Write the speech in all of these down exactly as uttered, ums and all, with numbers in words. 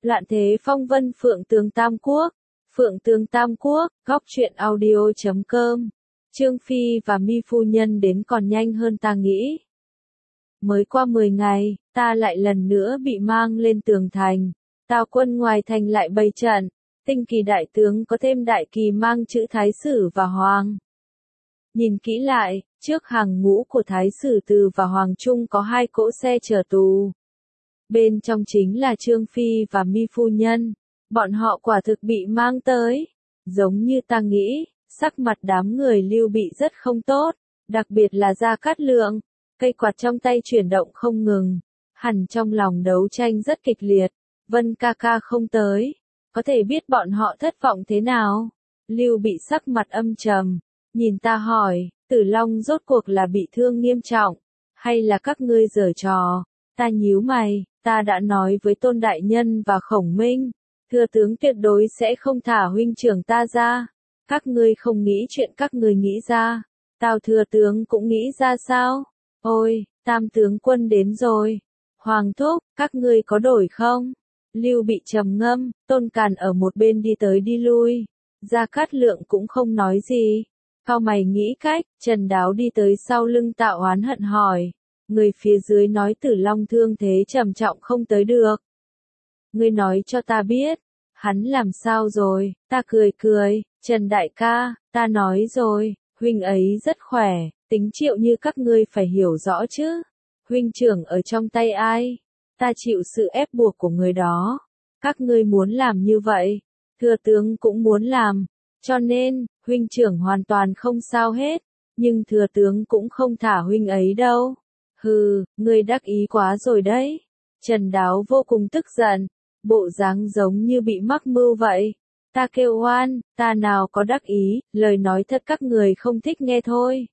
Loạn thế phong vân Phượng Tường Tam Quốc. Phượng Tường Tam Quốc, góc truyện audio chấm com. Trương Phi và Mi phu nhân đến còn nhanh hơn ta nghĩ. Mới qua mười ngày, ta lại lần nữa bị mang lên tường thành. Tào quân ngoài thành lại bày trận. Tinh kỳ đại tướng có thêm đại kỳ mang chữ Thái Sử và Hoàng. Nhìn kỹ lại, trước hàng ngũ của Thái Sử Từ và Hoàng Trung có hai cỗ xe chở tù. Bên trong chính là Trương Phi và Mi phu nhân. Bọn họ quả thực bị mang tới. Giống như ta nghĩ, sắc mặt đám người Lưu Bị rất không tốt, đặc biệt là Gia Cát Lượng. Cây quạt trong tay chuyển động không ngừng, hẳn trong lòng đấu tranh rất kịch liệt. Vân ca ca không tới, có thể biết bọn họ thất vọng thế nào. Lưu Bị sắc mặt âm trầm, nhìn ta hỏi, Tử Long rốt cuộc là bị thương nghiêm trọng, hay là các ngươi giở trò? Ta nhíu mày, ta đã nói với Tôn Đại Nhân và Khổng Minh, thừa tướng tuyệt đối sẽ không thả huynh trưởng ta ra. Các ngươi không nghĩ chuyện các ngươi nghĩ ra, Tào thừa tướng cũng nghĩ ra sao? Ôi, Tam tướng quân đến rồi. Hoàng thúc, các ngươi có đổi không? Lưu Bị trầm ngâm, Tôn Càn ở một bên đi tới đi lui. Gia Cát Lượng cũng không nói gì. Cao mày nghĩ cách, Trần Đáo đi tới sau lưng Tạo oán hận hỏi. Người phía dưới nói Tử Long thương thế trầm trọng không tới được. Ngươi nói cho ta biết, hắn làm sao rồi? Ta cười cười, Trần đại ca, ta nói rồi, huynh ấy rất khỏe, tính Triệu như các ngươi phải hiểu rõ chứ. Huynh trưởng ở trong tay ai? Ta chịu sự ép buộc của người đó. Các ngươi muốn làm như vậy, thừa tướng cũng muốn làm, cho nên, huynh trưởng hoàn toàn không sao hết, nhưng thừa tướng cũng không thả huynh ấy đâu. Hừ, ngươi đắc ý quá rồi đấy. Trần Đáo vô cùng tức giận, bộ dáng giống như bị mắc mưu vậy. Ta kêu oan, ta nào có đắc ý, lời nói thật các người không thích nghe thôi.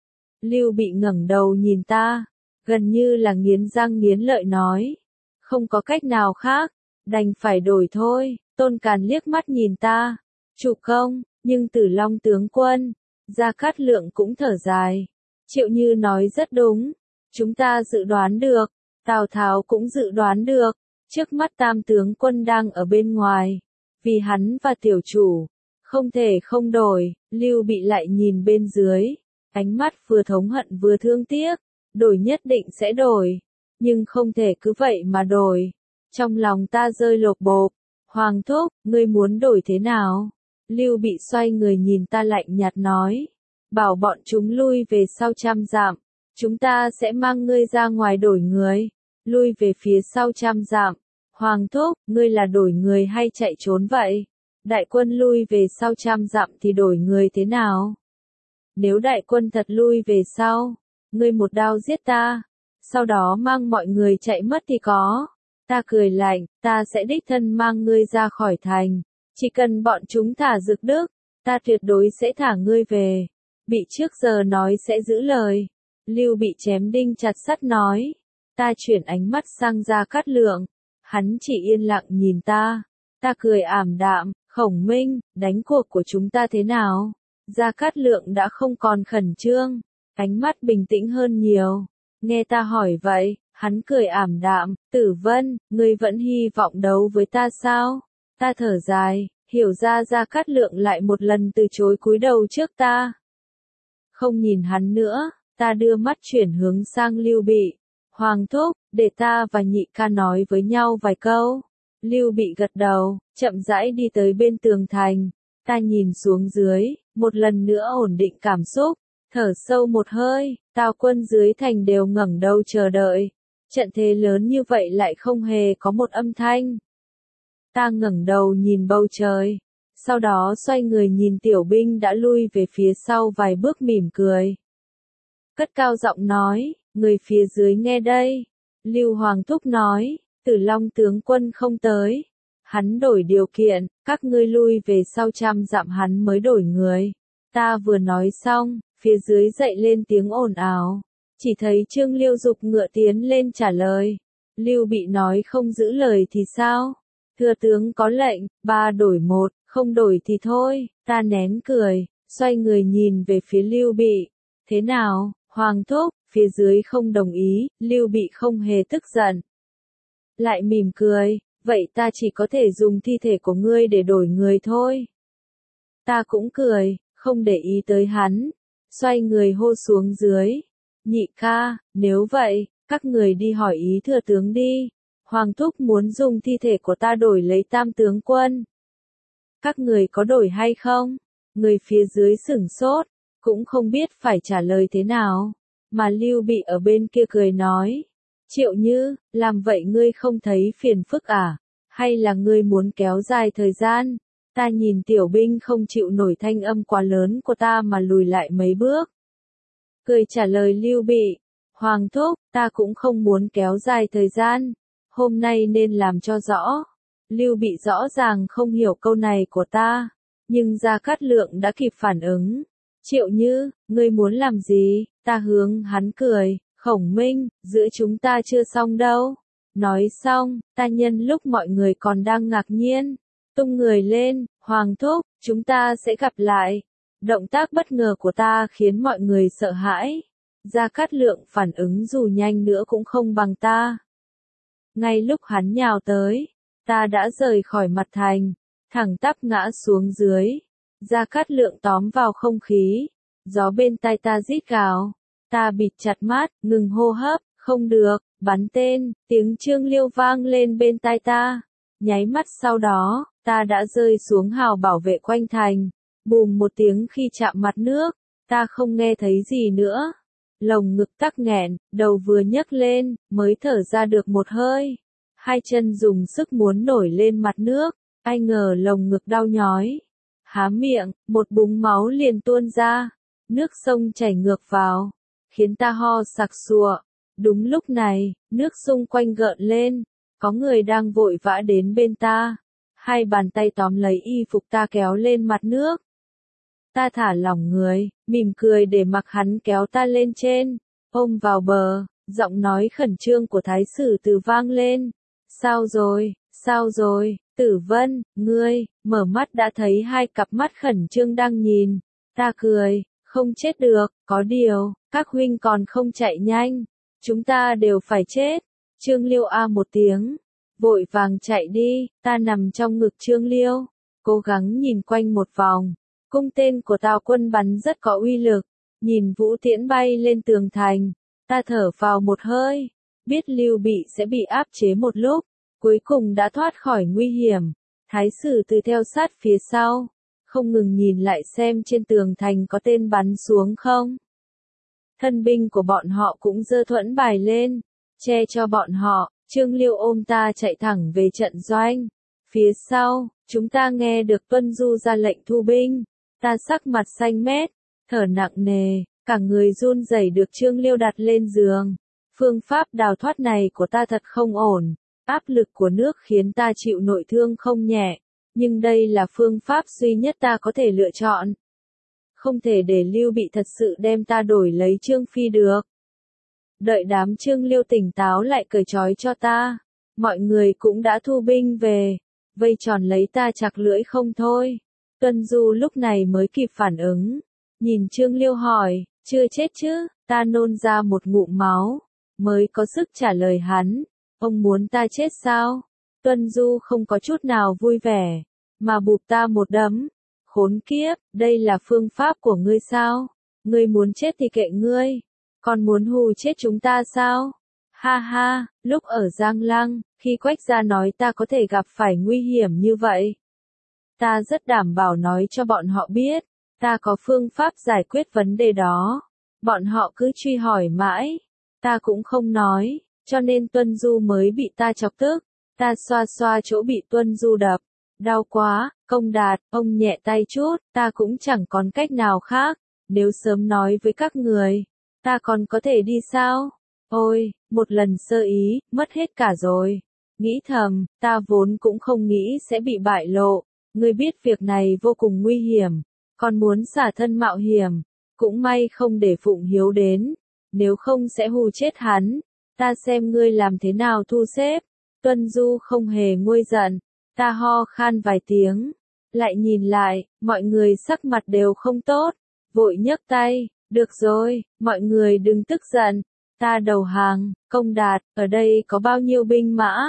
Lưu Bị ngẩng đầu nhìn ta, gần như là nghiến răng nghiến lợi nói. Không có cách nào khác, đành phải đổi thôi. Tôn Càn liếc mắt nhìn ta, chủ công, nhưng Tử Long tướng quân. Gia Cát Lượng cũng thở dài. Triệu Như nói rất đúng. Chúng ta dự đoán được, Tào Tháo cũng dự đoán được, trước mắt Tam tướng quân đang ở bên ngoài, vì hắn và tiểu chủ, không thể không đổi. Lưu Bị lại nhìn bên dưới, ánh mắt vừa thống hận vừa thương tiếc, đổi nhất định sẽ đổi, nhưng không thể cứ vậy mà đổi. Trong lòng ta rơi lột bột, Hoàng thúc, ngươi muốn đổi thế nào? Lưu Bị xoay người nhìn ta lạnh nhạt nói, bảo bọn chúng lui về sau trăm dặm. Chúng ta sẽ mang ngươi ra ngoài đổi người, lui về phía sau trăm dặm. Hoàng thúc, ngươi là đổi người hay chạy trốn vậy? Đại quân lui về sau trăm dặm thì đổi người thế nào? Nếu đại quân thật lui về sau, ngươi một đao giết ta, sau đó mang mọi người chạy mất thì có. Ta cười lạnh, ta sẽ đích thân mang ngươi ra khỏi thành, chỉ cần bọn chúng thả Dực Đức, ta tuyệt đối sẽ thả ngươi về. Bị trước giờ nói sẽ giữ lời. Lưu Bị chém đinh chặt sắt nói. Ta chuyển ánh mắt sang Gia Cát Lượng. Hắn chỉ yên lặng nhìn ta. Ta cười ảm đạm, Khổng Minh, đánh cuộc của chúng ta thế nào? Gia Cát Lượng đã không còn khẩn trương, ánh mắt bình tĩnh hơn nhiều. Nghe ta hỏi vậy, hắn cười ảm đạm, Tử Vân, ngươi vẫn hy vọng đấu với ta sao? Ta thở dài, hiểu ra Gia Cát Lượng lại một lần từ chối cúi đầu trước ta. Không nhìn hắn nữa. Ta đưa mắt chuyển hướng sang Lưu Bị. Hoàng thúc, để ta và nhị ca nói với nhau vài câu. Lưu Bị gật đầu, chậm rãi đi tới bên tường thành. Ta nhìn xuống dưới, một lần nữa ổn định cảm xúc, thở sâu một hơi. Tào quân dưới thành đều ngẩng đầu chờ đợi. Trận thế lớn như vậy lại không hề có một âm thanh. Ta ngẩng đầu nhìn bầu trời, sau đó xoay người nhìn tiểu binh đã lui về phía sau vài bước mỉm cười. Cất cao giọng nói, người phía dưới nghe đây. Lưu Hoàng thúc nói, Tử Long tướng quân không tới. Hắn đổi điều kiện, các ngươi lui về sau trăm dặm hắn mới đổi người. Ta vừa nói xong, phía dưới dậy lên tiếng ồn ào. Chỉ thấy Trương Liêu giục ngựa tiến lên trả lời. Lưu Bị nói không giữ lời thì sao? Thừa tướng có lệnh, ba đổi một, không đổi thì thôi. Ta nén cười, xoay người nhìn về phía Lưu Bị. Thế nào? Hoàng thúc, phía dưới không đồng ý. Lưu Bị không hề tức giận, lại mỉm cười, vậy ta chỉ có thể dùng thi thể của ngươi để đổi người thôi. Ta cũng cười, không để ý tới hắn, xoay người hô xuống dưới. Nhị ca, nếu vậy, các người đi hỏi ý thừa tướng đi. Hoàng thúc muốn dùng thi thể của ta đổi lấy tam tướng quân. Các người có đổi hay không? Người phía dưới sửng sốt, cũng không biết phải trả lời thế nào. Mà Lưu Bị ở bên kia cười nói. Triệu Như, làm vậy ngươi không thấy phiền phức à? Hay là ngươi muốn kéo dài thời gian? Ta nhìn tiểu binh không chịu nổi thanh âm quá lớn của ta mà lùi lại mấy bước. Cười trả lời Lưu Bị. Hoàng thúc, ta cũng không muốn kéo dài thời gian. Hôm nay nên làm cho rõ. Lưu Bị rõ ràng không hiểu câu này của ta. Nhưng Gia Cát Lượng đã kịp phản ứng. Triệu Như, ngươi muốn làm gì? Ta hướng hắn cười. Khổng Minh, giữa chúng ta chưa xong đâu. Nói xong, ta nhân lúc mọi người còn đang ngạc nhiên. Tung người lên, Hoàng thúc, chúng ta sẽ gặp lại. Động tác bất ngờ của ta khiến mọi người sợ hãi. Gia Cát Lượng phản ứng dù nhanh nữa cũng không bằng ta. Ngay lúc hắn nhào tới, ta đã rời khỏi mặt thành, thẳng tắp ngã xuống dưới. Gia Cát Lượng tóm vào không khí, gió bên tai ta rít gào. Ta bịt chặt mắt, ngừng hô hấp, không được, bắn tên, tiếng Trương Liêu vang lên bên tai ta. Nháy mắt sau đó, ta đã rơi xuống hào bảo vệ quanh thành. Bùm một tiếng khi chạm mặt nước, ta không nghe thấy gì nữa. Lồng ngực tắc nghẹn, đầu vừa nhấc lên, mới thở ra được một hơi. Hai chân dùng sức muốn nổi lên mặt nước, ai ngờ lồng ngực đau nhói. Há miệng, một búng máu liền tuôn ra. Nước sông chảy ngược vào, khiến ta ho sặc sụa. Đúng lúc này, nước xung quanh gợn lên, có người đang vội vã đến bên ta. Hai bàn tay tóm lấy y phục ta kéo lên mặt nước. Ta thả lỏng người, mỉm cười để mặc hắn kéo ta lên trên, ôm vào bờ, giọng nói khẩn trương của Thái sử Từ vang lên. Sao rồi, sao rồi, Tử Vân, ngươi, mở mắt đã thấy hai cặp mắt khẩn trương đang nhìn. Ta cười, không chết được, có điều, các huynh còn không chạy nhanh, chúng ta đều phải chết. Trương Liêu a một tiếng, vội vàng chạy đi, ta nằm trong ngực Trương Liêu, cố gắng nhìn quanh một vòng. Cung tên của Tào quân bắn rất có uy lực, nhìn vũ tiễn bay lên tường thành, ta thở vào một hơi, biết Lưu Bị sẽ bị áp chế một lúc, cuối cùng đã thoát khỏi nguy hiểm. Thái sử Từ theo sát phía sau, không ngừng nhìn lại xem trên tường thành có tên bắn xuống không. Thân binh của bọn họ cũng giơ thuẫn bài lên, che cho bọn họ. Trương Liêu ôm ta chạy thẳng về trận doanh. Phía sau, chúng ta nghe được Tuân Du ra lệnh thu binh. Ta sắc mặt xanh mét, thở nặng nề, cả người run rẩy được Trương Liêu đặt lên giường. Phương pháp đào thoát này của ta thật không ổn. Áp lực của nước khiến ta chịu nội thương không nhẹ. Nhưng đây là phương pháp duy nhất ta có thể lựa chọn. Không thể để Lưu Bị thật sự đem ta đổi lấy Trương Phi được. Đợi đám Trương Liêu tỉnh táo lại cởi trói cho ta. Mọi người cũng đã thu binh về, vây tròn lấy ta chặt lưỡi không thôi. Tuân Du lúc này mới kịp phản ứng. Nhìn Trương Liêu hỏi, chưa chết chứ? Ta nôn ra một ngụm máu, mới có sức trả lời hắn. Ông muốn ta chết sao? Tuân Du không có chút nào vui vẻ, mà bụp ta một đấm. Khốn kiếp, đây là phương pháp của ngươi sao? Ngươi muốn chết thì kệ ngươi, còn muốn hù chết chúng ta sao? Ha ha, lúc ở Giang Lăng, khi Quách gia nói ta có thể gặp phải nguy hiểm như vậy, ta rất đảm bảo nói cho bọn họ biết, ta có phương pháp giải quyết vấn đề đó. Bọn họ cứ truy hỏi mãi, ta cũng không nói, cho nên Tuân Du mới bị ta chọc tức. Ta xoa xoa chỗ bị Tuân Du đập. Đau quá, Công Đạt, ông nhẹ tay chút, ta cũng chẳng còn cách nào khác. Nếu sớm nói với các người, ta còn có thể đi sao? Ôi, một lần sơ ý, mất hết cả rồi. Nghĩ thầm, ta vốn cũng không nghĩ sẽ bị bại lộ. Ngươi biết việc này vô cùng nguy hiểm, còn muốn xả thân mạo hiểm. Cũng may không để Phụng Hiếu đến, nếu không sẽ hù chết hắn. Ta xem ngươi làm thế nào thu xếp. Tuân Du không hề nguôi giận, ta ho khan vài tiếng, lại nhìn lại, mọi người sắc mặt đều không tốt, vội nhấc tay, được rồi, mọi người đừng tức giận, ta đầu hàng. Công Đạt, ở đây có bao nhiêu binh mã?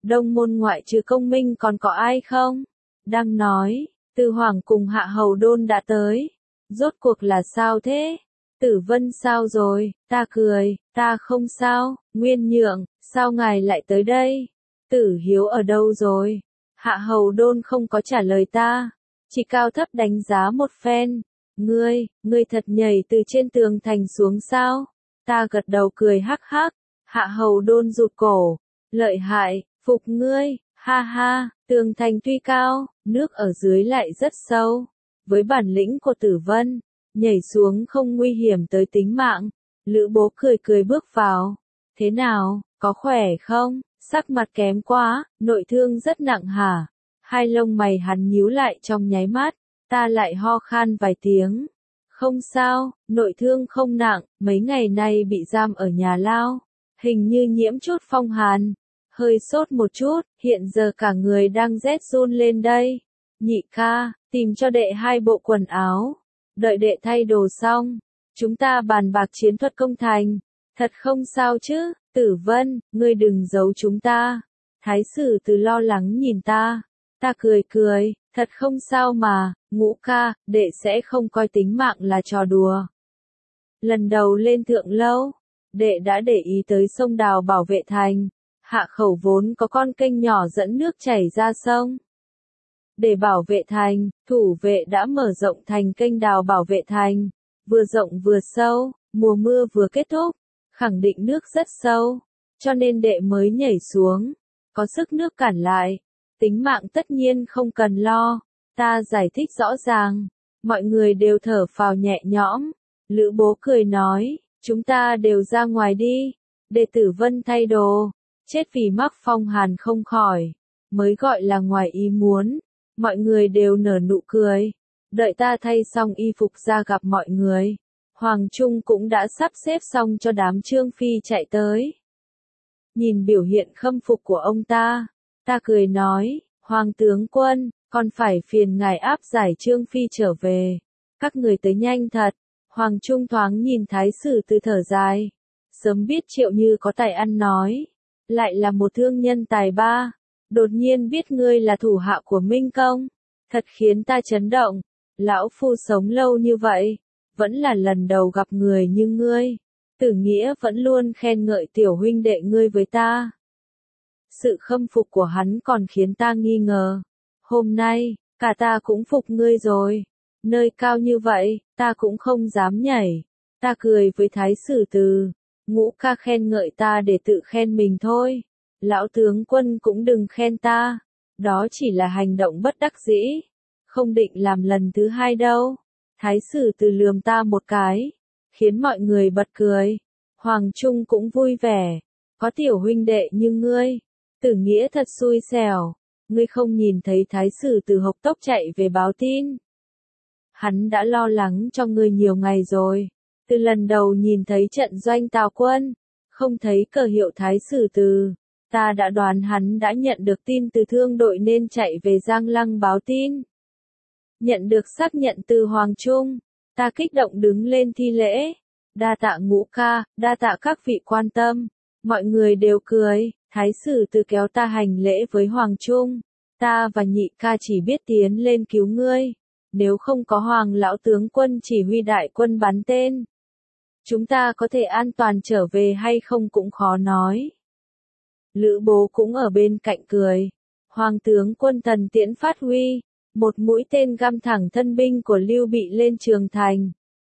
Đông môn ngoại trừ Công Minh còn có ai không? Đang nói, Từ Hoàng cùng Hạ Hầu Đôn đã tới. Rốt cuộc là sao thế? Tử Vân sao rồi? Ta cười, ta không sao. Nguyên Nhượng, sao ngài lại tới đây? Tử Hiếu ở đâu rồi? Hạ Hầu Đôn không có trả lời ta, chỉ cao thấp đánh giá một phen. Ngươi, ngươi thật nhảy từ trên tường thành xuống sao? Ta gật đầu cười hắc hắc. Hạ Hầu Đôn rụt cổ. Lợi hại, phục ngươi, ha ha, tường thành tuy cao, nước ở dưới lại rất sâu. Với bản lĩnh của Tử Vân, nhảy xuống không nguy hiểm tới tính mạng. Lữ Bố cười cười bước vào. Thế nào, có khỏe không? Sắc mặt kém quá, nội thương rất nặng hả? Hai lông mày hắn nhíu lại trong nháy mắt, ta lại ho khan vài tiếng. Không sao, nội thương không nặng, mấy ngày nay bị giam ở nhà lao, hình như nhiễm chút phong hàn, hơi sốt một chút, hiện giờ cả người đang rét run lên đây. Nhị ca, tìm cho đệ hai bộ quần áo, đợi đệ thay đồ xong, chúng ta bàn bạc chiến thuật công thành. Thật không sao chứ, Tử Vân, ngươi đừng giấu chúng ta. Thái sử Từ lo lắng nhìn ta, ta cười cười, thật không sao mà, Ngũ ca, đệ sẽ không coi tính mạng là trò đùa. Lần đầu lên Thượng Lâu, đệ đã để ý tới sông đào bảo vệ thành, hạ khẩu vốn có con kênh nhỏ dẫn nước chảy ra sông. Để bảo vệ thành, thủ vệ đã mở rộng thành kênh đào bảo vệ thành, vừa rộng vừa sâu, mùa mưa vừa kết thúc, khẳng định nước rất sâu, cho nên đệ mới nhảy xuống, có sức nước cản lại, tính mạng tất nhiên không cần lo. Ta giải thích rõ ràng, mọi người đều thở phào nhẹ nhõm. Lữ Bố cười nói, chúng ta đều ra ngoài đi, để Tử Vân thay đồ, chết vì mắc phong hàn không khỏi, mới gọi là ngoài ý muốn. Mọi người đều nở nụ cười, đợi ta thay xong y phục ra gặp mọi người. Hoàng Trung cũng đã sắp xếp xong cho đám Trương Phi chạy tới. Nhìn biểu hiện khâm phục của ông ta, ta cười nói, Hoàng tướng quân, còn phải phiền ngài áp giải Trương Phi trở về. Các người tới nhanh thật. Hoàng Trung thoáng nhìn Thái sử Từ thở dài. Sớm biết Triệu Như có tài ăn nói, lại là một thương nhân tài ba, đột nhiên biết ngươi là thủ hạ của Minh Công, thật khiến ta chấn động. Lão phu sống lâu như vậy, vẫn là lần đầu gặp người như ngươi. Tử Nghĩa vẫn luôn khen ngợi tiểu huynh đệ ngươi với ta. Sự khâm phục của hắn còn khiến ta nghi ngờ. Hôm nay, cả ta cũng phục ngươi rồi. Nơi cao như vậy, ta cũng không dám nhảy. Ta cười với Thái sử Từ. Ngũ ca khen ngợi ta để tự khen mình thôi. Lão tướng quân cũng đừng khen ta. Đó chỉ là hành động bất đắc dĩ. Không định làm lần thứ hai đâu. Thái sử Từ lườm ta một cái, khiến mọi người bật cười. Hoàng Trung cũng vui vẻ. Có tiểu huynh đệ như ngươi. Tử Nghĩa thật xui xẻo. Ngươi không nhìn thấy Thái sử Từ hộc tốc chạy về báo tin. Hắn đã lo lắng cho ngươi nhiều ngày rồi. Từ lần đầu nhìn thấy trận doanh Tào quân, không thấy cờ hiệu Thái sử Từ, ta đã đoán hắn đã nhận được tin từ thương đội nên chạy về Giang Lăng báo tin. Nhận được xác nhận từ Hoàng Trung, ta kích động đứng lên thi lễ. Đa tạ Ngũ ca, đa tạ các vị quan tâm. Mọi người đều cười, Thái sử Từ kéo ta hành lễ với Hoàng Trung. Ta và Nhị ca chỉ biết tiến lên cứu ngươi. Nếu không có Hoàng lão tướng quân chỉ huy đại quân bắn tên, chúng ta có thể an toàn trở về hay không cũng khó nói. Lữ Bố cũng ở bên cạnh cười. Hoàng tướng quân thần tiễn phát huy, một mũi tên găm thẳng thân binh của Lưu Bị lên Trường Thành.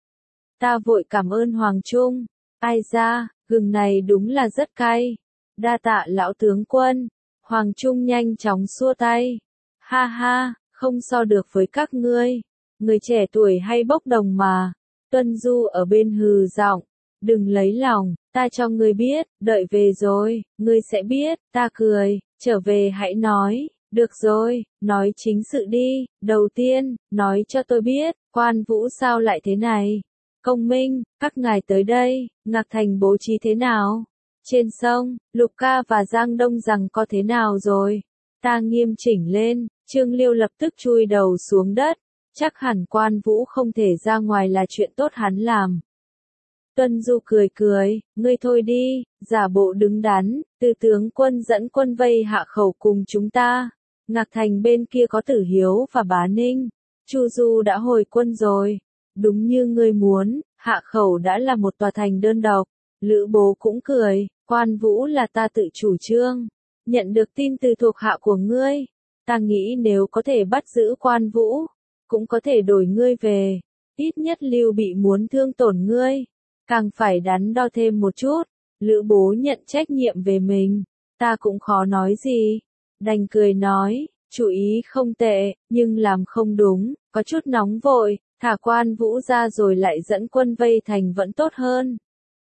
Ta vội cảm ơn Hoàng Trung. Ai ra, gừng này đúng là rất cay. Đa tạ lão tướng quân. Hoàng Trung nhanh chóng xua tay. Ha ha, không so được với các ngươi. Người trẻ tuổi hay bốc đồng mà. Tuân Du ở bên hừ giọng. Đừng lấy lòng, ta cho ngươi biết, đợi về rồi, ngươi sẽ biết. Ta cười, trở về hãy nói. Được rồi, nói chính sự đi. Đầu tiên, nói cho tôi biết, Quan Vũ sao lại thế này? Công Minh, các ngài tới đây, Ngạc Thành bố trí thế nào? Trên sông, Lục Ca và Giang Đông rằng có thế nào rồi? Ta nghiêm chỉnh lên, Trương Liêu lập tức chui đầu xuống đất. Chắc hẳn Quan Vũ không thể ra ngoài là chuyện tốt hắn làm. Tuân Du cười cười, ngươi thôi đi, giả bộ đứng đắn, Từ tướng quân dẫn quân vây Hạ Khẩu cùng chúng ta. Ngạc Thành bên kia có Tử Hiếu và Bá Ninh. Chu Du đã hồi quân rồi. Đúng như ngươi muốn, Hạ Khẩu đã là một tòa thành đơn độc. Lữ Bố cũng cười, Quan Vũ là ta tự chủ trương. Nhận được tin từ thuộc hạ của ngươi. Ta nghĩ nếu có thể bắt giữ Quan Vũ, cũng có thể đổi ngươi về. Ít nhất Lưu Bị muốn thương tổn ngươi, càng phải đắn đo thêm một chút. Lữ Bố nhận trách nhiệm về mình, ta cũng khó nói gì. Đành cười nói, chủ ý không tệ, nhưng làm không đúng, có chút nóng vội, thả Quan Vũ ra rồi lại dẫn quân vây thành vẫn tốt hơn.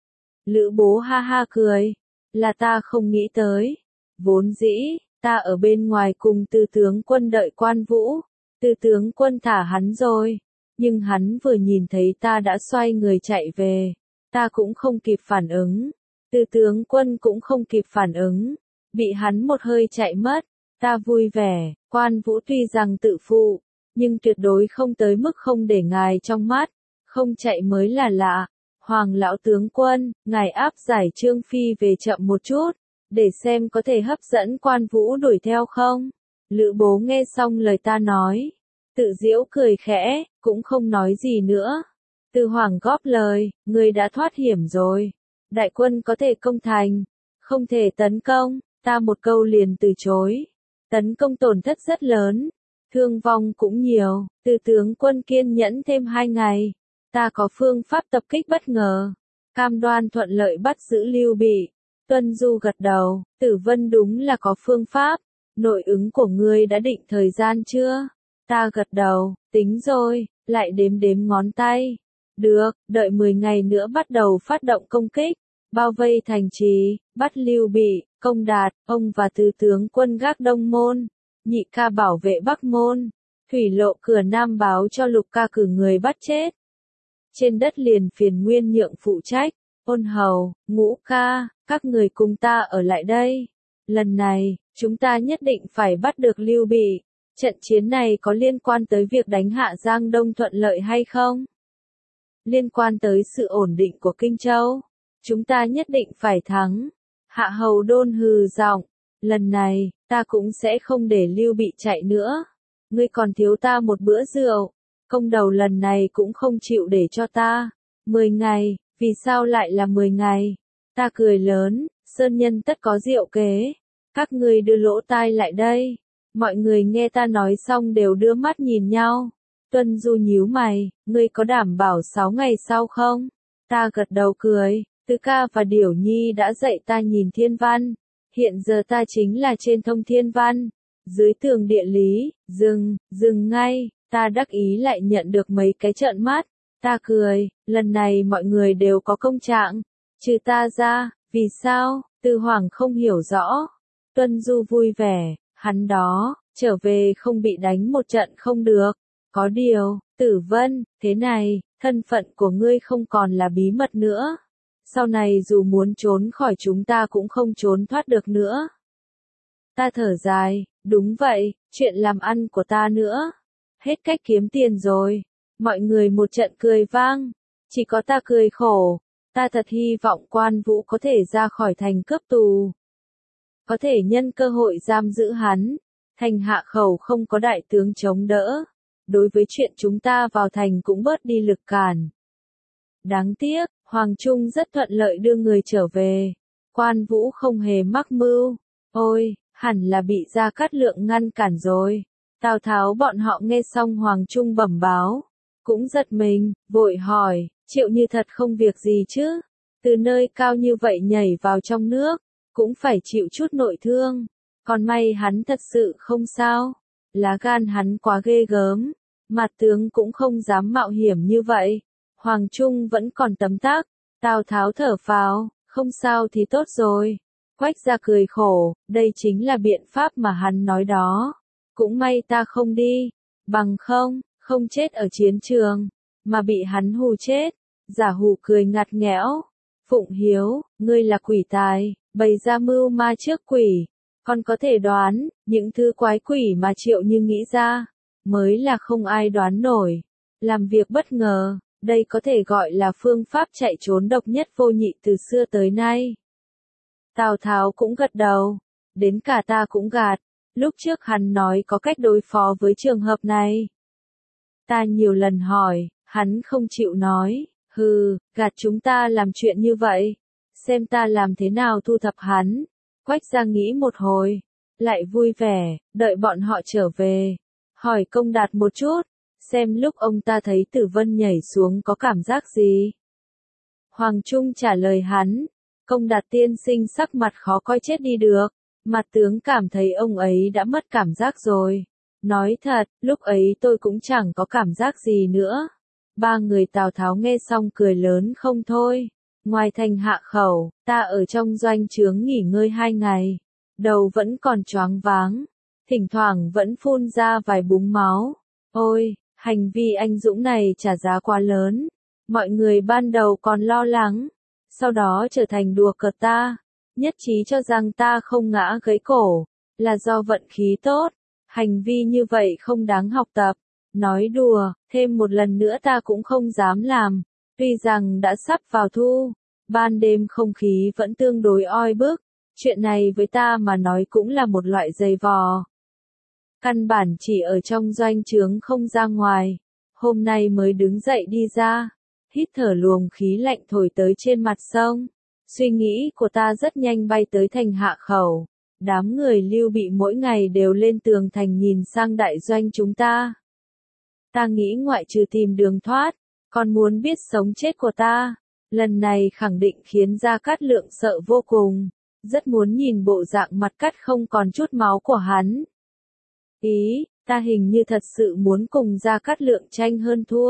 Lữ Bố ha ha cười, là ta không nghĩ tới. Vốn dĩ, ta ở bên ngoài cùng Tư tướng quân đợi Quan Vũ, Tư tướng quân thả hắn rồi. Nhưng hắn vừa nhìn thấy ta đã xoay người chạy về, ta cũng không kịp phản ứng. Tư tướng quân cũng không kịp phản ứng, bị hắn một hơi chạy mất. Ta vui vẻ, Quan Vũ tuy rằng tự phụ, nhưng tuyệt đối không tới mức không để ngài trong mắt, không chạy mới là lạ. Hoàng lão tướng quân, ngài áp giải Trương Phi về chậm một chút, để xem có thể hấp dẫn Quan Vũ đuổi theo không. Lữ Bố nghe xong lời ta nói, tự giễu cười khẽ, cũng không nói gì nữa. Từ Hoàng góp lời, ngươi đã thoát hiểm rồi. Đại quân có thể công thành, không thể tấn công, ta một câu liền từ chối. Tấn công tổn thất rất lớn, thương vong cũng nhiều, Từ tướng quân kiên nhẫn thêm hai ngày. Ta có phương pháp tập kích bất ngờ, cam đoan thuận lợi bắt giữ Lưu Bị. Tuân Du gật đầu, Tử Vân đúng là có phương pháp. Nội ứng của ngươi đã định thời gian chưa? Ta gật đầu, tính rồi, lại đếm đếm ngón tay. Được, đợi mười ngày nữa bắt đầu phát động công kích, bao vây thành trì, bắt Lưu Bị, công đạt, ông và Tứ tướng quân gác Đông Môn, Nhị ca bảo vệ Bắc Môn, thủy lộ cửa Nam báo cho Lục ca cử người bắt chết. Trên đất liền phiền Nguyên Nhượng phụ trách, Ôn Hầu, Ngũ ca, các người cùng ta ở lại đây. Lần này, chúng ta nhất định phải bắt được Lưu Bị. Trận chiến này có liên quan tới việc đánh hạ Giang Đông thuận lợi hay không? Liên quan tới sự ổn định của Kinh Châu. Chúng ta nhất định phải thắng. Hạ Hầu Đôn hừ giọng, lần này, ta cũng sẽ không để Lưu Bị chạy nữa. Ngươi còn thiếu ta một bữa rượu. Công đầu lần này cũng không chịu để cho ta. Mười ngày, vì sao lại là mười ngày? Ta cười lớn, Sơn Nhân tất có diệu kế. Các ngươi đưa lỗ tai lại đây. Mọi người nghe ta nói xong đều đưa mắt nhìn nhau. Tuân Du nhíu mày, ngươi có đảm bảo sáu ngày sau không? Ta gật đầu cười, Tứ ca và Điểu Nhi đã dạy ta nhìn thiên văn. Hiện giờ ta chính là trên thông thiên văn. Dưới tường địa lý, dừng, dừng ngay, ta đắc ý lại nhận được mấy cái trợn mắt. Ta cười, lần này mọi người đều có công trạng. Trừ ta ra, vì sao? Tư Hoàng không hiểu rõ. Tuân Du vui vẻ, hắn đó, trở về không bị đánh một trận không được. Có điều, Tử Vân, thế này, thân phận của ngươi không còn là bí mật nữa. Sau này dù muốn trốn khỏi chúng ta cũng không trốn thoát được nữa. Ta thở dài, đúng vậy, chuyện làm ăn của ta nữa. Hết cách kiếm tiền rồi. Mọi người một trận cười vang. Chỉ có ta cười khổ. Ta thật hy vọng Quan Vũ có thể ra khỏi thành cướp tù. Có thể nhân cơ hội giam giữ hắn. Thành Hạ Khẩu không có đại tướng chống đỡ. Đối với chuyện chúng ta vào thành cũng bớt đi lực cản. Đáng tiếc, Hoàng Trung rất thuận lợi đưa người trở về. Quan Vũ không hề mắc mưu. Ôi, hẳn là bị Gia Cát Lượng ngăn cản rồi. Tào Tháo bọn họ nghe xong Hoàng Trung bẩm báo. Cũng giật mình, vội hỏi, Triệu Như thật không việc gì chứ? Từ nơi cao như vậy nhảy vào trong nước, cũng phải chịu chút nội thương. Còn may hắn thật sự không sao. Lá gan hắn quá ghê gớm. Mặt tướng cũng không dám mạo hiểm như vậy. Hoàng Trung vẫn còn tấm tắc. Tào Tháo thở phào, không sao thì tốt rồi. Quách Gia cười khổ, đây chính là biện pháp mà hắn nói đó. Cũng may ta không đi. Bằng không, không chết ở chiến trường, mà bị hắn hù chết. Giả Hủ cười ngặt nghẽo. Phụng Hiếu, ngươi là quỷ tài, bày ra mưu ma trước quỷ. Còn có thể đoán, những thứ quái quỷ mà Triệu Như nghĩ ra, mới là không ai đoán nổi. Làm việc bất ngờ, Đây có thể gọi là phương pháp chạy trốn độc nhất vô nhị từ xưa tới nay. Tào Tháo cũng gật đầu, đến cả ta cũng gạt, lúc trước hắn nói có cách đối phó với trường hợp này. Ta nhiều lần hỏi, hắn không chịu nói, hừ, gạt chúng ta làm chuyện như vậy, xem ta làm thế nào thu thập hắn. Quách gia nghĩ một hồi, lại vui vẻ, đợi bọn họ trở về, hỏi Công Đạt một chút, xem lúc ông ta thấy Tử Vân nhảy xuống có cảm giác gì. Hoàng Trung trả lời hắn, Công Đạt tiên sinh sắc mặt khó coi chết đi được, mặt tướng cảm thấy ông ấy đã mất cảm giác rồi. Nói thật, lúc ấy tôi cũng chẳng có cảm giác gì nữa. Ba người Tào Tháo nghe xong cười lớn không thôi. Ngoài thành Hạ Khẩu, ta ở trong doanh trướng nghỉ ngơi hai ngày. Đầu vẫn còn choáng váng. Thỉnh thoảng vẫn phun ra vài búng máu. Ôi, hành vi anh dũng này trả giá quá lớn. Mọi người ban đầu còn lo lắng. Sau đó trở thành đùa cợt ta. Nhất trí cho rằng ta không ngã gãy cổ. Là do vận khí tốt. Hành vi như vậy không đáng học tập. Nói đùa, thêm một lần nữa ta cũng không dám làm. Tuy rằng đã sắp vào thu, ban đêm không khí vẫn tương đối oi bức. Chuyện này với ta mà nói cũng là một loại giày vò. Căn bản chỉ ở trong doanh trướng không ra ngoài. Hôm nay mới đứng dậy đi ra. Hít thở luồng khí lạnh thổi tới trên mặt sông. Suy nghĩ của ta rất nhanh bay tới thành Hạ Khẩu. Đám người Lưu Bị mỗi ngày đều lên tường thành nhìn sang đại doanh chúng ta. Ta nghĩ ngoại trừ tìm đường thoát, còn muốn biết sống chết của ta. Lần này khẳng định khiến Gia Cát Lượng sợ vô cùng. Rất muốn nhìn bộ dạng mặt cắt không còn chút máu của hắn. Ý, ta hình như thật sự muốn cùng Gia Cát Lượng tranh hơn thua.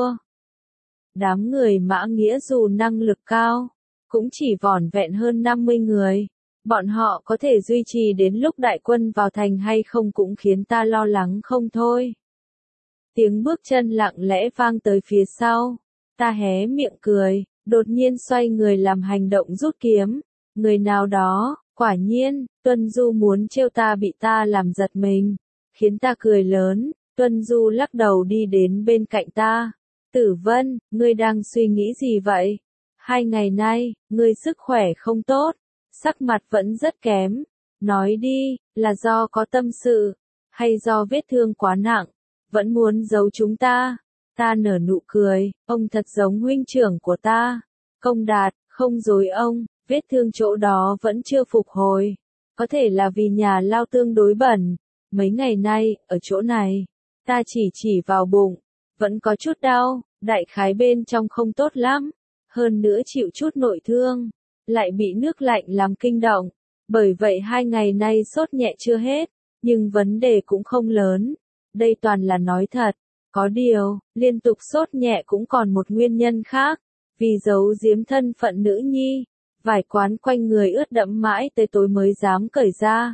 Đám người Mã Nghĩa dù năng lực cao, cũng chỉ vỏn vẹn hơn năm mươi người. Bọn họ có thể duy trì đến lúc đại quân vào thành hay không cũng khiến ta lo lắng không thôi. Tiếng bước chân lặng lẽ vang tới phía sau. Ta hé miệng cười, đột nhiên xoay người làm hành động rút kiếm. Người nào đó, quả nhiên, Tuân Du muốn trêu ta bị ta làm giật mình. Khiến ta cười lớn, Tuân Du lắc đầu đi đến bên cạnh ta. Tử Vân, ngươi đang suy nghĩ gì vậy? Hai ngày nay, ngươi sức khỏe không tốt. Sắc mặt vẫn rất kém. Nói đi, là do có tâm sự, hay do vết thương quá nặng, vẫn muốn giấu chúng ta. Ta nở nụ cười, ông thật giống huynh trưởng của ta. Công Đạt, không dối ông, vết thương chỗ đó vẫn chưa phục hồi. Có thể là vì nhà lao tương đối bẩn. Mấy ngày nay, ở chỗ này, ta chỉ chỉ vào bụng, vẫn có chút đau, đại khái bên trong không tốt lắm. Hơn nữa chịu chút nội thương. Lại bị nước lạnh làm kinh động, bởi vậy hai ngày nay sốt nhẹ chưa hết, nhưng vấn đề cũng không lớn, đây toàn là nói thật, có điều, liên tục sốt nhẹ cũng còn một nguyên nhân khác, vì giấu giếm thân phận nữ nhi, vải quán quanh người ướt đẫm mãi tới tối mới dám cởi ra.